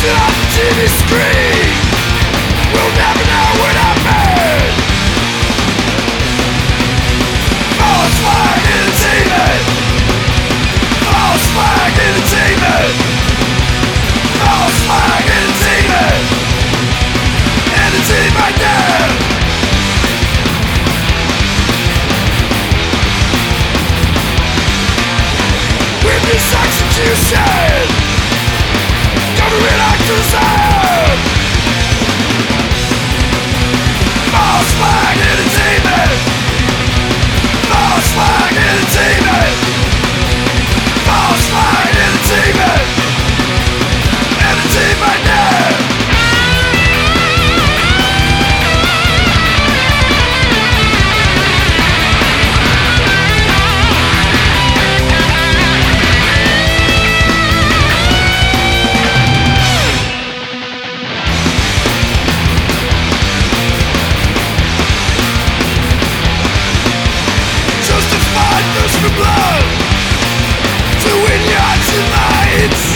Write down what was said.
TV screen. We'll never know what I mean. False flag entertainment. False flag entertainment. False flag entertainment. Entertainment now. Witness execution. Government accusation. False flag entertainment. False flag entertainment. False flag entertainment. Entertainment now. Thirst for blood to win your tonight.